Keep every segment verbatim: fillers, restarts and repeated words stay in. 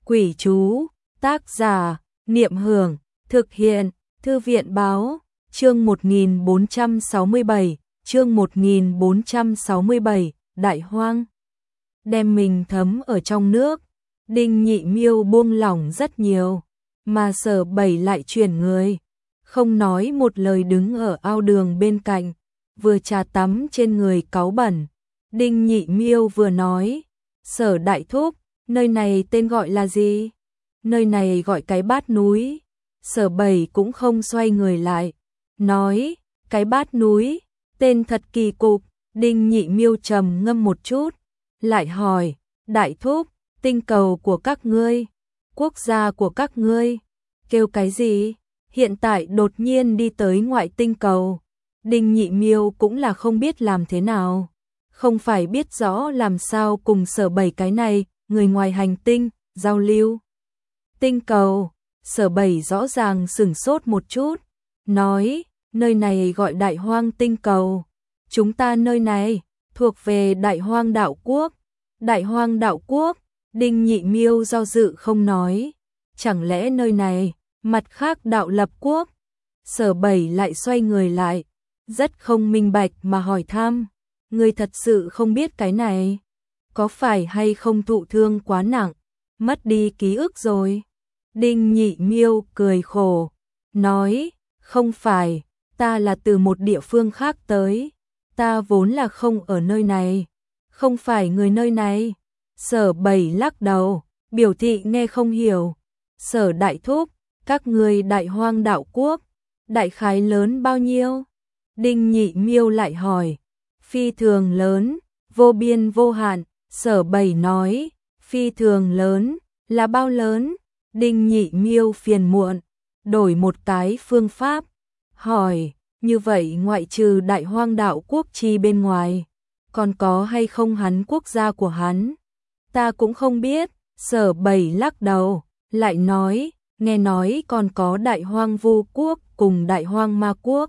Quỷ chú, tác giả, Niệm Hưởng, thực hiện, Thư viện báo, chương một nghìn bốn trăm sáu mươi bảy, chương một nghìn bốn trăm sáu mươi bảy, Đại Hoang. Đem mình thấm ở trong nước, Đinh Nhị Miêu buông lỏng rất nhiều, mà Sở Bảy lại chuyển người, không nói một lời đứng ở ao đường bên cạnh, vừa trà tắm trên người cáu bẩn. Đinh Nhị Miêu vừa nói, Sở Đại Thúc, nơi này tên gọi là gì? Nơi này gọi cái Bát Núi. Sở Bảy cũng không xoay người lại, nói, cái Bát Núi, tên thật kỳ cục. Đinh Nhị Miêu trầm ngâm một chút, lại hỏi, Đại Thúc, tinh cầu của các ngươi, quốc gia của các ngươi, kêu cái gì? Hiện tại đột nhiên đi tới ngoại tinh cầu. Đinh Nhị Miêu cũng là không biết làm thế nào, không phải biết rõ làm sao cùng Sở Bảy cái này, người ngoài hành tinh, giao lưu. Tinh cầu, Sở Bảy rõ ràng sửng sốt một chút, nói, nơi này gọi Đại Hoang tinh cầu. Chúng ta nơi này, thuộc về Đại Hoang đạo quốc. Đại Hoang đạo quốc, Đinh Nhị Miêu do dự không nói, chẳng lẽ nơi này, mặt khác đạo lập quốc? Sở Bảy lại xoay người lại, rất không minh bạch mà hỏi thăm, người thật sự không biết cái này, có phải hay không thụ thương quá nặng, mất đi ký ức rồi? Đinh Nhị Miêu cười khổ, nói, không phải, ta là từ một địa phương khác tới, ta vốn là không ở nơi này, không phải người nơi này. Sở Bảy lắc đầu, biểu thị nghe không hiểu. Sở Đại Thúc, các ngươi Đại Hoang đạo quốc, đại khái lớn bao nhiêu? Đinh Nhị Miêu lại hỏi, phi thường lớn, vô biên vô hạn. Sở Bảy nói, phi thường lớn, là bao lớn? Đinh Nhị Miêu phiền muộn, đổi một cái phương pháp, hỏi, như vậy ngoại trừ Đại Hoang đạo quốc chi bên ngoài, còn có hay không hắn quốc gia của hắn? Ta cũng không biết. Sở Bảy lắc đầu, lại nói, nghe nói còn có Đại Hoang Vu quốc cùng Đại Hoang Ma quốc.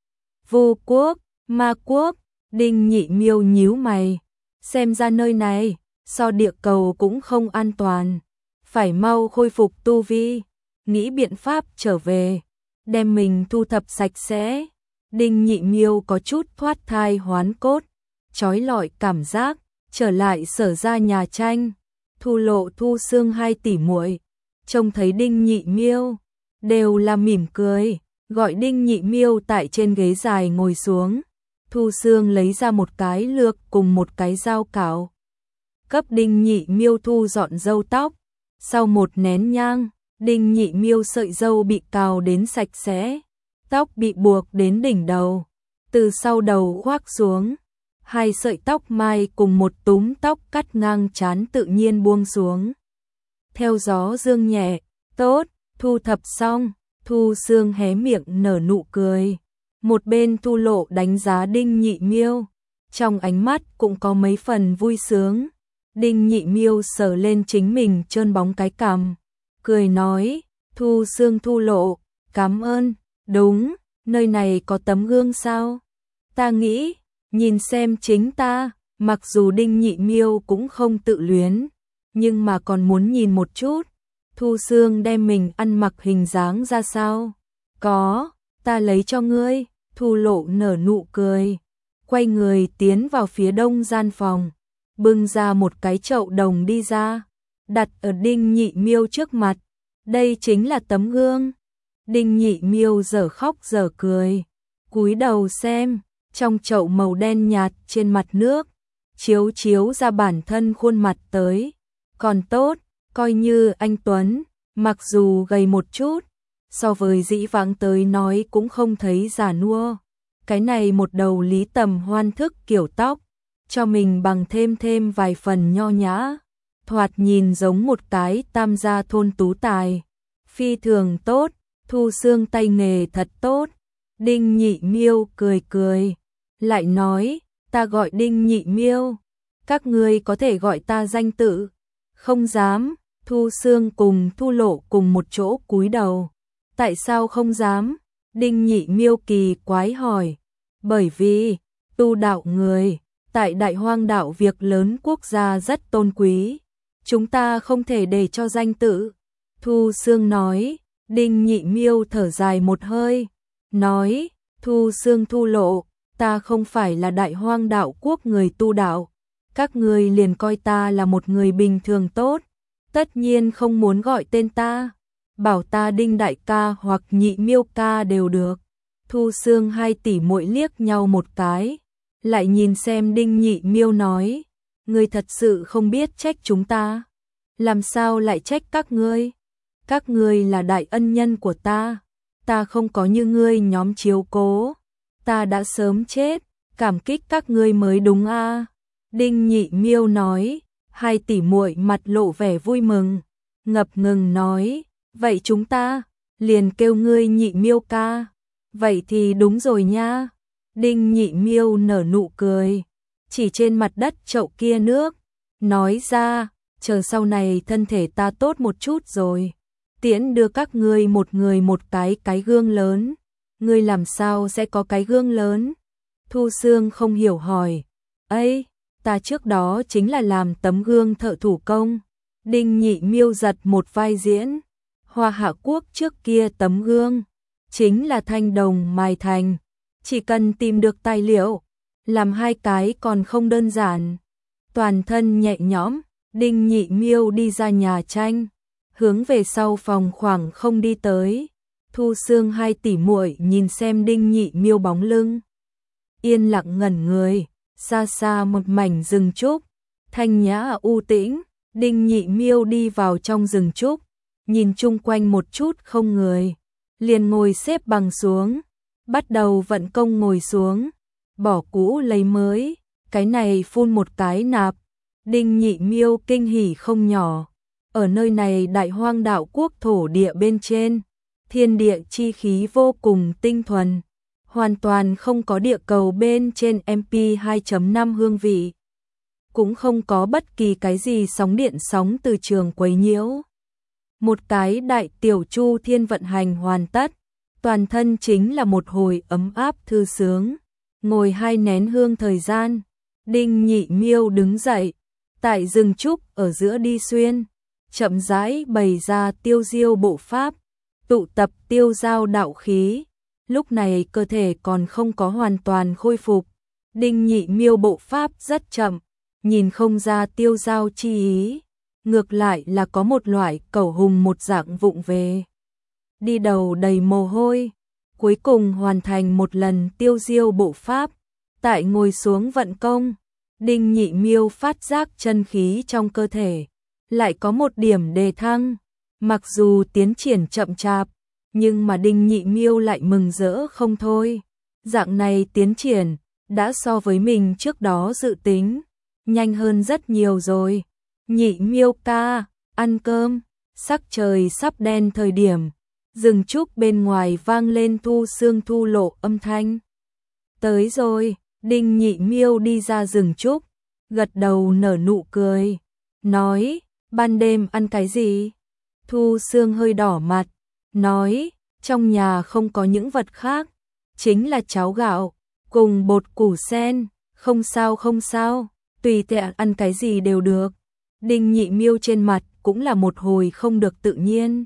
Vu quốc, Ma quốc, Đinh Nhị Miêu nhíu mày, xem ra nơi này, so địa cầu cũng không an toàn, phải mau khôi phục tu vi, nghĩ biện pháp trở về, đem mình thu thập sạch sẽ. Đinh Nhị Miêu có chút thoát thai hoán cốt, trói lọi cảm giác, trở lại Sở ra nhà tranh, Thu Lộ Thu Xương hai tỷ muội, trông thấy Đinh Nhị Miêu, đều là mỉm cười, gọi Đinh Nhị Miêu tại trên ghế dài ngồi xuống. Thu Xương lấy ra một cái lược cùng một cái dao cạo, cấp Đinh Nhị Miêu thu dọn râu tóc. Sau một nén nhang, Đinh Nhị Miêu sợi râu bị cào đến sạch sẽ, tóc bị buộc đến đỉnh đầu, từ sau đầu khoác xuống, hai sợi tóc mai cùng một túm tóc cắt ngang trán tự nhiên buông xuống. Theo gió dương nhẹ, tốt, thu thập xong, Thu Xương hé miệng nở nụ cười. Một bên Thu Lộ đánh giá Đinh Nhị Miêu, trong ánh mắt cũng có mấy phần vui sướng. Đinh Nhị Miêu sờ lên chính mình trơn bóng cái cằm, cười nói, Thu Xương Thu Lộ, cảm ơn. Đúng, nơi này có tấm gương sao? Ta nghĩ, nhìn xem chính ta, mặc dù Đinh Nhị Miêu cũng không tự luyến, nhưng mà còn muốn nhìn một chút, Thu Xương đem mình ăn mặc hình dáng ra sao? Có, ta lấy cho ngươi. Thu Lộ nở nụ cười, quay người tiến vào phía đông gian phòng, bưng ra một cái chậu đồng đi ra, đặt ở Đinh Nhị Miêu trước mặt. Đây chính là tấm gương. Đinh Nhị Miêu dở khóc dở cười, cúi đầu xem, trong chậu màu đen nhạt trên mặt nước, chiếu chiếu ra bản thân khuôn mặt tới, còn tốt, coi như anh tuấn, mặc dù gầy một chút, so với dĩ vãng tới nói cũng không thấy già nua. Cái này một đầu Lý Tầm Hoan thức kiểu tóc, cho mình bằng thêm thêm vài phần nho nhã, thoạt nhìn giống một cái tam gia thôn tú tài, phi thường tốt. Thu Xương tay nghề thật tốt. Đinh Nhị Miêu cười cười, lại nói, ta gọi Đinh Nhị Miêu, các ngươi có thể gọi ta danh tự. Không dám. Thu Xương cùng Thu Lộ cùng một chỗ cúi đầu. Tại sao không dám? Đinh Nhị Miêu kỳ quái hỏi. Bởi vì, tu đạo người, tại Đại Hoang đạo việc lớn quốc gia rất tôn quý, chúng ta không thể để cho danh tự. Thu Xương nói, Đinh Nhị Miêu thở dài một hơi, nói, Thu Xương Thu Lộ, ta không phải là Đại Hoang đạo quốc người tu đạo, các người liền coi ta là một người bình thường tốt, tất nhiên không muốn gọi tên ta, bảo ta Đinh đại ca hoặc Nhị Miêu ca đều được. Thu Xương hai tỷ muội liếc nhau một cái, lại nhìn xem Đinh Nhị Miêu nói, ngươi thật sự không biết trách chúng ta, làm sao lại trách các ngươi? Các ngươi là đại ân nhân của ta, ta không có như ngươi nhóm chiếu cố, ta đã sớm chết, cảm kích các ngươi mới đúng a. À. Đinh Nhị Miêu nói, hai tỷ muội mặt lộ vẻ vui mừng, ngập ngừng nói, vậy chúng ta liền kêu ngươi Nhị Miêu ca. Vậy thì đúng rồi nha. Đinh Nhị Miêu nở nụ cười, chỉ trên mặt đất chậu kia nước, nói ra, chờ sau này thân thể ta tốt một chút rồi, tiễn đưa các ngươi một người một cái cái gương lớn. Ngươi làm sao sẽ có cái gương lớn? Thu Xương không hiểu hỏi. Ấy, ta trước đó chính là làm tấm gương thợ thủ công. Đinh Nhị Miêu giật một vai diễn. Hoa Hạ Quốc trước kia tấm gương chính là thanh đồng mài thành, chỉ cần tìm được tài liệu, làm hai cái còn không đơn giản. Toàn thân nhẹ nhõm, Đinh Nhị Miêu đi ra nhà tranh, hướng về sau phòng khoảng không đi tới. Thu Xương hai tỷ muội nhìn xem Đinh Nhị Miêu bóng lưng, yên lặng ngẩn người, xa xa một mảnh rừng trúc, thanh nhã u tĩnh. Đinh Nhị Miêu đi vào trong rừng trúc, nhìn chung quanh một chút không người, liền ngồi xếp bằng xuống, bắt đầu vận công ngồi xuống, bỏ cũ lấy mới, cái này phun một cái nạp. Đinh Nhị Miêu kinh hỉ không nhỏ, ở nơi này Đại Hoang đạo quốc thổ địa bên trên, thiên địa chi khí vô cùng tinh thuần, hoàn toàn không có địa cầu bên trên em pê hai chấm năm hương vị, cũng không có bất kỳ cái gì sóng điện sóng từ trường quấy nhiễu. Một cái đại tiểu chu thiên vận hành hoàn tất, toàn thân chính là một hồi ấm áp thư sướng. Ngồi hai nén hương thời gian, Đinh Nhị Miêu đứng dậy, tại rừng trúc ở giữa đi xuyên, chậm rãi bày ra tiêu diêu bộ pháp, tụ tập tiêu giao đạo khí. Lúc này cơ thể còn không có hoàn toàn khôi phục, Đinh Nhị Miêu bộ pháp rất chậm, nhìn không ra tiêu giao chi ý, ngược lại là có một loại cẩu hùng một dạng vụng về. Đi đầu đầy mồ hôi, cuối cùng hoàn thành một lần tiêu diêu bộ pháp, tại ngồi xuống vận công, Đinh Nhị Miêu phát giác chân khí trong cơ thể lại có một điểm đề thăng, mặc dù tiến triển chậm chạp, nhưng mà Đinh Nhị Miêu lại mừng rỡ không thôi. Dạng này tiến triển đã so với mình trước đó dự tính nhanh hơn rất nhiều rồi. Nhị Miêu ca, ăn cơm. Sắc trời sắp đen thời điểm, rừng trúc bên ngoài vang lên Thu Xương Thu Lộ âm thanh. Tới rồi. Đinh Nhị Miêu đi ra rừng trúc, gật đầu nở nụ cười, nói, ban đêm ăn cái gì? Thu Xương hơi đỏ mặt, nói, trong nhà không có những vật khác, chính là cháo gạo, cùng bột củ sen, không sao không sao, tùy tiện ăn cái gì đều được. Đinh Nhị Miêu trên mặt cũng là một hồi không được tự nhiên.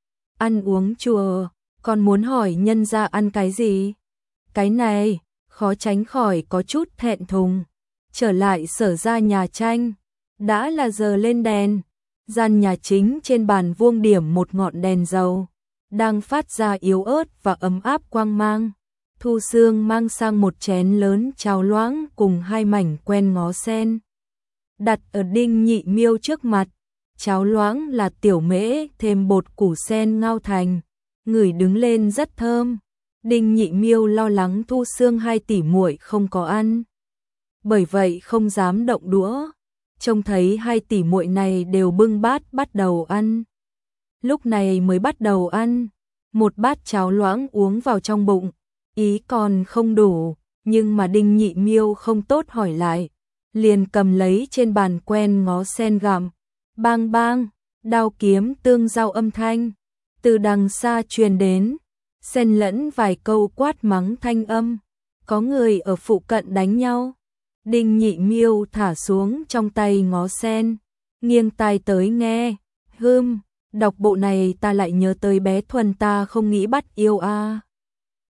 Ăn uống chùa, còn muốn hỏi nhân gia ăn cái gì? Cái này, khó tránh khỏi có chút thẹn thùng. Trở lại Sở ra nhà tranh, đã là giờ lên đèn, gian nhà chính trên bàn vuông điểm một ngọn đèn dầu, đang phát ra yếu ớt và ấm áp quang mang. Thu Xương mang sang một chén lớn cháo loãng cùng hai mảnh quen ngó sen, đặt ở Đinh Nhị Miêu trước mặt. Cháo loãng là tiểu mễ thêm bột củ sen ngao thành, ngửi đứng lên rất thơm. Đinh Nhị Miêu lo lắng Thu Xương hai tỷ muội không có ăn, bởi vậy không dám động đũa. Trông thấy hai tỷ muội này đều bưng bát bắt đầu ăn, lúc này mới bắt đầu ăn. Một bát cháo loãng uống vào trong bụng, ý còn không đủ, nhưng mà Đinh Nhị Miêu không tốt hỏi lại, liền cầm lấy trên bàn quen ngó sen gặm. Bang bang, đao kiếm tương giao âm thanh từ đằng xa truyền đến, xen lẫn vài câu quát mắng thanh âm. Có người ở phụ cận đánh nhau. Đinh Nhị Miêu thả xuống trong tay ngó sen, nghiêng tai tới nghe. Hưm, đọc bộ này ta lại nhớ tới bé Thuần ta không nghĩ bắt yêu a.